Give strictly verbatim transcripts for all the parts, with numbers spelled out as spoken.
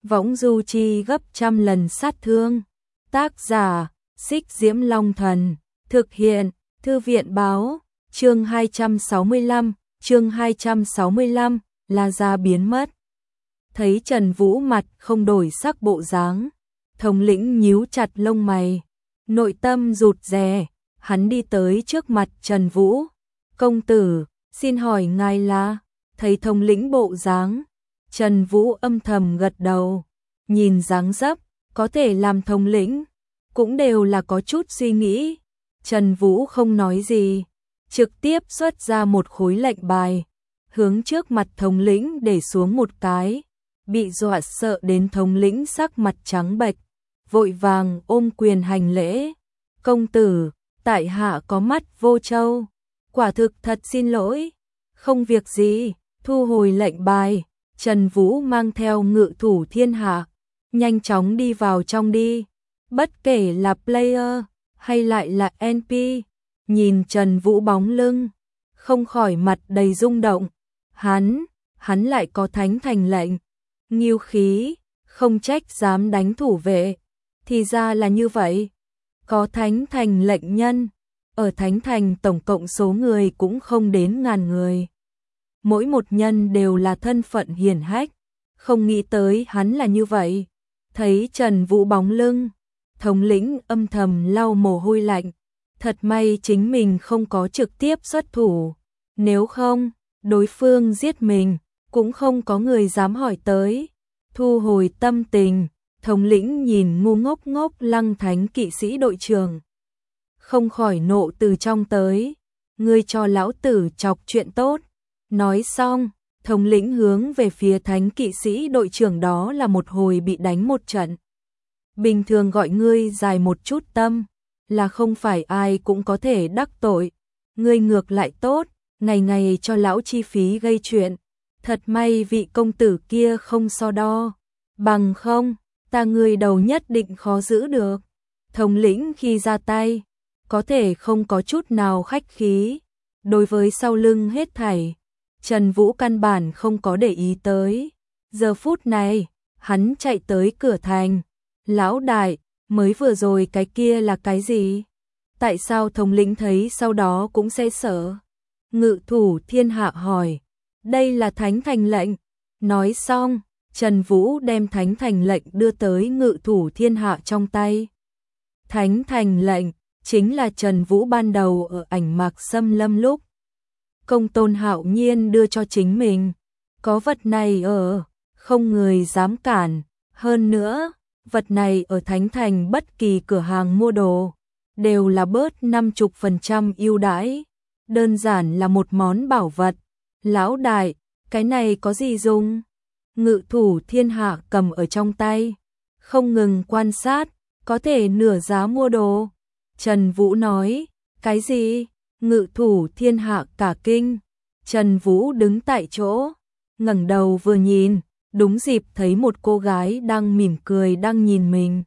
võng du chi gấp trăm lần sát thương. Tác giả, Xích Diễm Long Thần, thực hiện, Thư viện báo, chương hai trăm sáu mươi lăm, chương hai trăm sáu mươi lăm, La Gia biến mất. Thấy Trần Vũ mặt không đổi sắc bộ dáng, thống lĩnh nhíu chặt lông mày, nội tâm rụt rè, hắn đi tới trước mặt Trần Vũ. Công tử, xin hỏi ngài là? Thấy thống lĩnh bộ dáng, Trần Vũ âm thầm gật đầu, nhìn dáng dấp, có thể làm thống lĩnh, cũng đều là có chút suy nghĩ. Trần Vũ không nói gì, trực tiếp xuất ra một khối lệnh bài, hướng trước mặt thống lĩnh để xuống một cái, bị dọa sợ đến thống lĩnh sắc mặt trắng bệch, vội vàng ôm quyền hành lễ. Công tử, tại hạ có mắt vô trâu, quả thực thật xin lỗi. Không việc gì, thu hồi lệnh bài, Trần Vũ mang theo Ngự Thủ Thiên Hạ, nhanh chóng đi vào trong đi. Bất kể là player hay lại là en pê, nhìn Trần Vũ bóng lưng, không khỏi mặt đầy rung động. Hắn, hắn lại có thánh thành lệnh, nghiêu khí, không trách dám đánh thủ vệ. Thì ra là như vậy, có thánh thành lệnh nhân, ở thánh thành tổng cộng số người cũng không đến ngàn người. Mỗi một nhân đều là thân phận hiển hách, không nghĩ tới hắn là như vậy. Thấy Trần Vũ bóng lưng, thống lĩnh âm thầm lau mồ hôi lạnh, thật may chính mình không có trực tiếp xuất thủ, nếu không, đối phương giết mình, cũng không có người dám hỏi tới. Thu hồi tâm tình, thống lĩnh nhìn ngu ngốc ngốc Lăng Thánh kỵ sĩ đội trưởng, không khỏi nộ từ trong tới, ngươi cho lão tử chọc chuyện tốt. Nói xong, thống lĩnh hướng về phía Thánh kỵ sĩ đội trưởng đó là một hồi bị đánh một trận. Bình thường gọi ngươi dài một chút tâm, là không phải ai cũng có thể đắc tội. Ngươi ngược lại tốt, ngày ngày cho lão chi phí gây chuyện. Thật may vị công tử kia không so đo, bằng không, ta ngươi đầu nhất định khó giữ được. Thống lĩnh khi ra tay, có thể không có chút nào khách khí. Đối với sau lưng hết thảy, Trần Vũ căn bản không có để ý tới. Giờ phút này, hắn chạy tới cửa thành. Lão đại, mới vừa rồi cái kia là cái gì? Tại sao thống lĩnh thấy sau đó cũng sẽ sợ? Ngự Thủ Thiên Hạ hỏi. Đây là thánh thành lệnh. Nói xong, Trần Vũ đem thánh thành lệnh đưa tới Ngự Thủ Thiên Hạ trong tay. Thánh thành lệnh chính là Trần Vũ ban đầu ở Ảnh Mạc Xâm Lâm lúc Công Tôn Hạo Nhiên đưa cho chính mình. Có vật này ở, không người dám cản. Hơn nữa, vật này ở Thánh Thành bất kỳ cửa hàng mua đồ đều là bớt năm mươi phần trăm ưu đãi. Đơn giản là một món bảo vật. Lão đại, cái này có gì dùng? Ngự Thủ Thiên Hạ cầm ở trong tay, không ngừng quan sát, có thể nửa giá mua đồ. Trần Vũ nói, cái gì? Ngự Thủ Thiên Hạ cả kinh. Trần Vũ đứng tại chỗ, ngẩng đầu vừa nhìn, đúng dịp thấy một cô gái đang mỉm cười đang nhìn mình.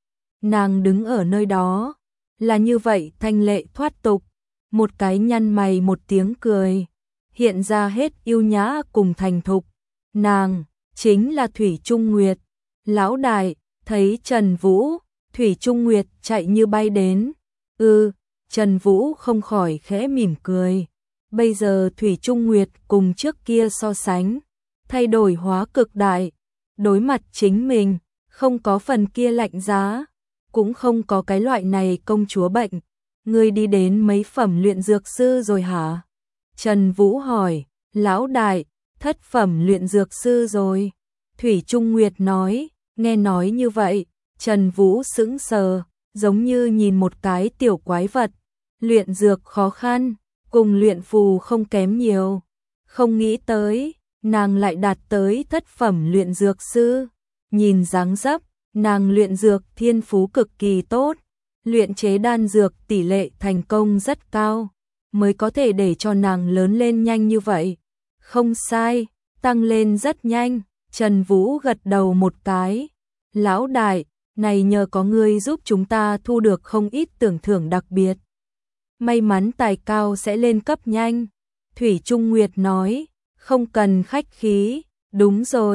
Nàng đứng ở nơi đó, là như vậy thanh lệ thoát tục, một cái nhăn mày một tiếng cười, hiện ra hết yêu nhã cùng thành thục. Nàng chính là Thủy Trung Nguyệt. Lão đại, thấy Trần Vũ, Thủy Trung Nguyệt chạy như bay đến. Ừ, Trần Vũ không khỏi khẽ mỉm cười. Bây giờ Thủy Trung Nguyệt cùng trước kia so sánh, thay đổi hóa cực đại. Đối mặt chính mình, không có phần kia lạnh giá, cũng không có cái loại này công chúa bệnh. Ngươi đi đến mấy phẩm luyện dược sư rồi hả? Trần Vũ hỏi. Lão đại, thất phẩm luyện dược sư rồi. Thủy Trung Nguyệt nói. Nghe nói như vậy, Trần Vũ sững sờ, giống như nhìn một cái tiểu quái vật. Luyện dược khó khăn, cùng luyện phù không kém nhiều. Không nghĩ tới, nàng lại đạt tới thất phẩm luyện dược sư. Nhìn dáng dấp, nàng luyện dược thiên phú cực kỳ tốt. Luyện chế đan dược tỷ lệ thành công rất cao, mới có thể để cho nàng lớn lên nhanh như vậy. Không sai, tăng lên rất nhanh. Trần Vũ gật đầu một cái. Lão đại, này nhờ có ngươi giúp chúng ta thu được không ít tưởng thưởng đặc biệt. May mắn tài cao sẽ lên cấp nhanh. Thủy Trung Nguyệt nói, không cần khách khí. Đúng rồi,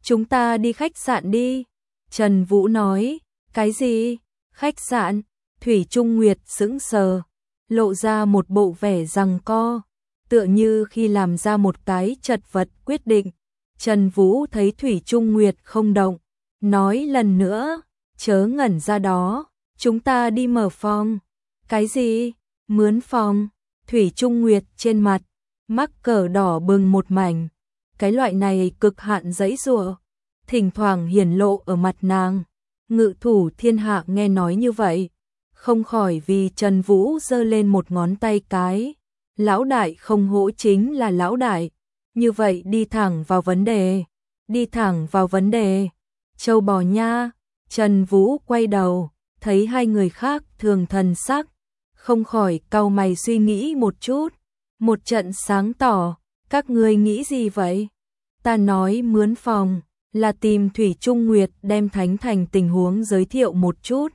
chúng ta đi khách sạn đi. Trần Vũ nói, cái gì? Khách sạn? Thủy Trung Nguyệt sững sờ, lộ ra một bộ vẻ giằng co, tựa như khi làm ra một cái chật vật quyết định. Trần Vũ thấy Thủy Trung Nguyệt không động, nói lần nữa, chớ ngẩn ra đó, chúng ta đi mở phòng. Cái gì? Mướn phòng? Thủy Trung Nguyệt trên mặt, mắc cỡ đỏ bừng một mảnh, cái loại này cực hạn giãy giụa, thỉnh thoảng hiển lộ ở mặt nàng. Ngự thủ thiên hạ nghe nói như vậy, không khỏi vì Trần Vũ giơ lên một ngón tay cái. Lão đại không hỗ chính là lão đại, như vậy đi thẳng vào vấn đề, đi thẳng vào vấn đề. Châu bò nha. Trần Vũ quay đầu, thấy hai người khác thường thần sắc, không khỏi cau mày suy nghĩ một chút, một trận sáng tỏ, các ngươi nghĩ gì vậy? Ta nói mướn phòng là tìm Thủy Trung Nguyệt đem Thánh Thành tình huống giới thiệu một chút.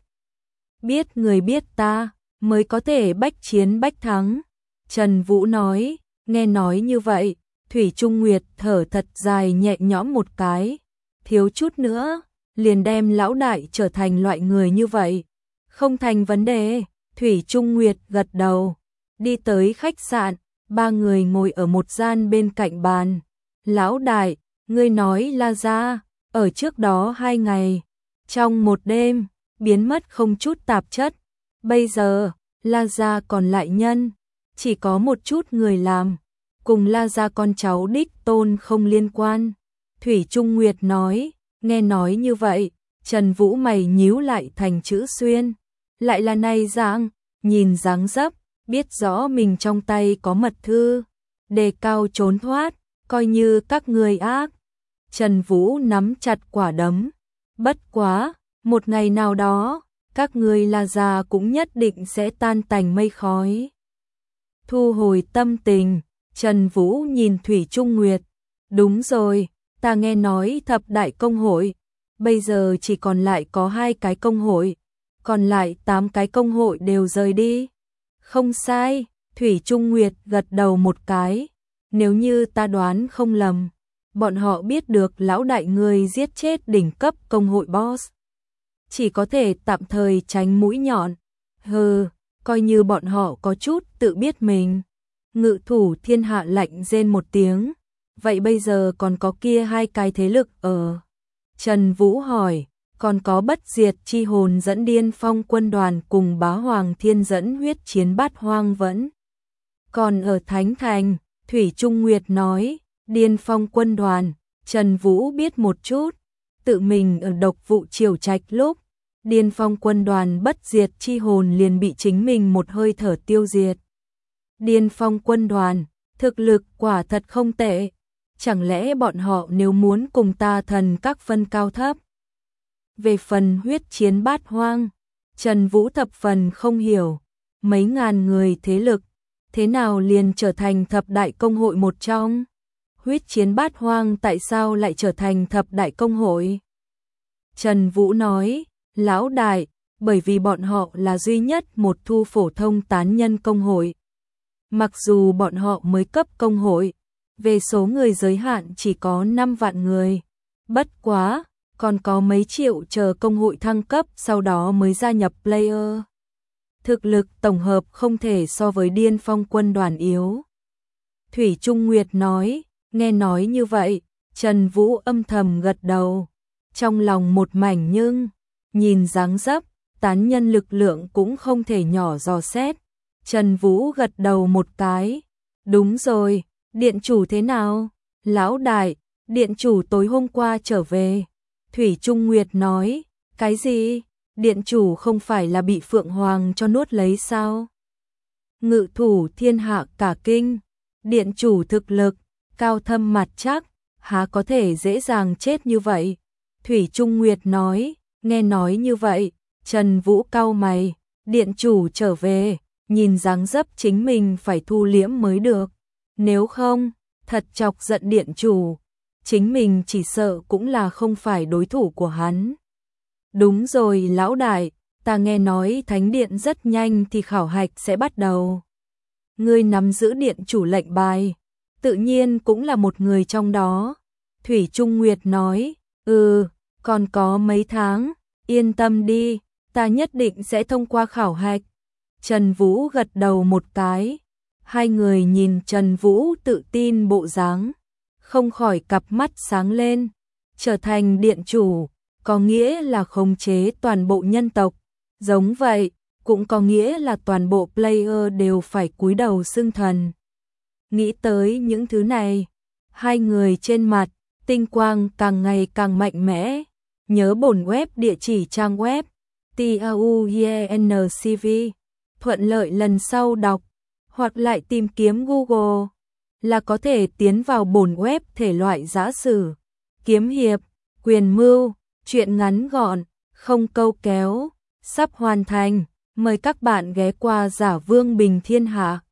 Biết người biết ta, mới có thể bách chiến bách thắng. Trần Vũ nói, nghe nói như vậy, Thủy Trung Nguyệt thở thật dài nhẹ nhõm một cái, thiếu chút nữa, liền đem lão đại trở thành loại người như vậy. Không thành vấn đề, Thủy Trung Nguyệt gật đầu, đi tới khách sạn, ba người ngồi ở một gian bên cạnh bàn. Lão đại, ngươi nói La Gia, ở trước đó hai ngày, trong một đêm, biến mất không chút tạp chất. Bây giờ, La Gia còn lại nhân, chỉ có một chút người làm, cùng La Gia con cháu đích tôn không liên quan. Thủy Trung Nguyệt nói, nghe nói như vậy, Trần Vũ mày nhíu lại thành chữ xuyên. Lại là này dạng, nhìn dáng dấp, biết rõ mình trong tay có mật thư, đề cao trốn thoát, coi như các người ác. Trần Vũ nắm chặt quả đấm, bất quá, một ngày nào đó, các người La Gia cũng nhất định sẽ tan tành mây khói. Thu hồi tâm tình, Trần Vũ nhìn Thủy Trung Nguyệt, đúng rồi, ta nghe nói thập đại công hội, bây giờ chỉ còn lại có hai cái công hội, còn lại tám cái công hội đều rời đi. Không sai, Thủy Trung Nguyệt gật đầu một cái, nếu như ta đoán không lầm, bọn họ biết được lão đại người giết chết đỉnh cấp công hội boss, chỉ có thể tạm thời tránh mũi nhọn. Hừ, coi như bọn họ có chút tự biết mình. Ngự thủ thiên hạ lạnh rên một tiếng, vậy bây giờ còn có kia hai cái thế lực ở? Trần Vũ hỏi, còn có bất diệt chi hồn dẫn điên phong quân đoàn cùng bá hoàng thiên dẫn huyết chiến bát hoang vẫn còn ở Thánh Thành. Thủy Trung Nguyệt nói, điên phong quân đoàn, Trần Vũ biết một chút, tự mình ở độc vụ triều trạch lúc, điên phong quân đoàn bất diệt chi hồn liền bị chính mình một hơi thở tiêu diệt. Điên phong quân đoàn, thực lực quả thật không tệ, chẳng lẽ bọn họ nếu muốn cùng ta thần các phân cao thấp? Về phần huyết chiến bát hoang, Trần Vũ thập phần không hiểu, mấy ngàn người thế lực, thế nào liền trở thành thập đại công hội một trong? Huyết chiến bát hoang tại sao lại trở thành thập đại công hội? Trần Vũ nói, lão đại, bởi vì bọn họ là duy nhất một thu phổ thông tán nhân công hội. Mặc dù bọn họ mới cấp công hội, về số người giới hạn chỉ có năm vạn người, bất quá, còn có mấy triệu chờ công hội thăng cấp sau đó mới gia nhập player. Thực lực tổng hợp không thể so với điên phong quân đoàn yếu. Thủy Trung Nguyệt nói, nghe nói như vậy, Trần Vũ âm thầm gật đầu, trong lòng một mảnh nhưng, nhìn dáng dấp, tán nhân lực lượng cũng không thể nhỏ dò xét. Trần Vũ gật đầu một cái, đúng rồi, điện chủ thế nào? Lão đại, điện chủ tối hôm qua trở về. Thủy Trung Nguyệt nói, cái gì? Điện chủ không phải là bị Phượng Hoàng cho nuốt lấy sao? Ngự thủ thiên hạ cả kinh, điện chủ thực lực, cao thâm mặt chắc, há có thể dễ dàng chết như vậy? Thủy Trung Nguyệt nói, nghe nói như vậy, Trần Vũ cau mày, điện chủ trở về, nhìn dáng dấp chính mình phải thu liễm mới được, nếu không, thật chọc giận điện chủ, chính mình chỉ sợ cũng là không phải đối thủ của hắn. Đúng rồi lão đại, ta nghe nói thánh điện rất nhanh thì khảo hạch sẽ bắt đầu. Ngươi nắm giữ điện chủ lệnh bài, tự nhiên cũng là một người trong đó. Thủy Trung Nguyệt nói, Ừ, còn có mấy tháng, yên tâm đi, ta nhất định sẽ thông qua khảo hạch. Trần Vũ gật đầu một cái. Hai người nhìn Trần Vũ tự tin bộ dáng, không khỏi cặp mắt sáng lên. Trở thành điện chủ, có nghĩa là khống chế toàn bộ nhân tộc. Giống vậy, cũng có nghĩa là toàn bộ player đều phải cúi đầu xưng thần. Nghĩ tới những thứ này, hai người trên mặt, tinh quang càng ngày càng mạnh mẽ. Nhớ bổn web địa chỉ trang web tauyencv, thuận lợi lần sau đọc, hoặc lại tìm kiếm Google, là có thể tiến vào bổn web thể loại giã sử, kiếm hiệp, quyền mưu, truyện ngắn gọn, không câu kéo, sắp hoàn thành. Mời các bạn ghé qua Giả Vương Bình Thiên Hạ.